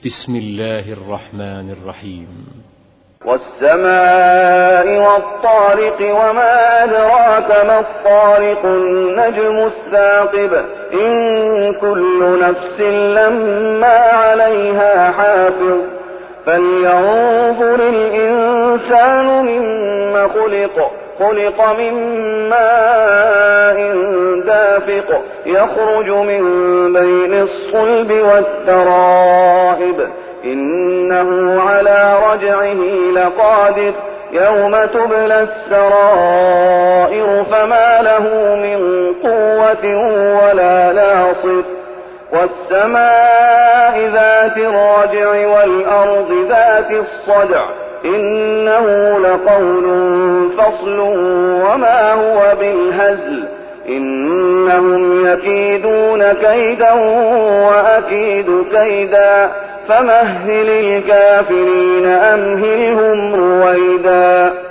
بسم الله الرحمن الرحيم. والسماء والطارق وما أدراك ما الطارق النجم الثاقب إن كل نفس لما عليها حافظ فلينظر الإنسان مما خلق من ماء دافق يخرج من بين الصلب والترائب إنه على رجعه لقادر يوم تبلى السرائر فما له من قوة ولا ناصر والسماء ذات الرجع والأرض ذات الصدع إنه لقول فصل وما هو بالهزل إنهم يكيدون كيدا وأكيد كيدا فمهل الكافرين أمهلهم رويدا.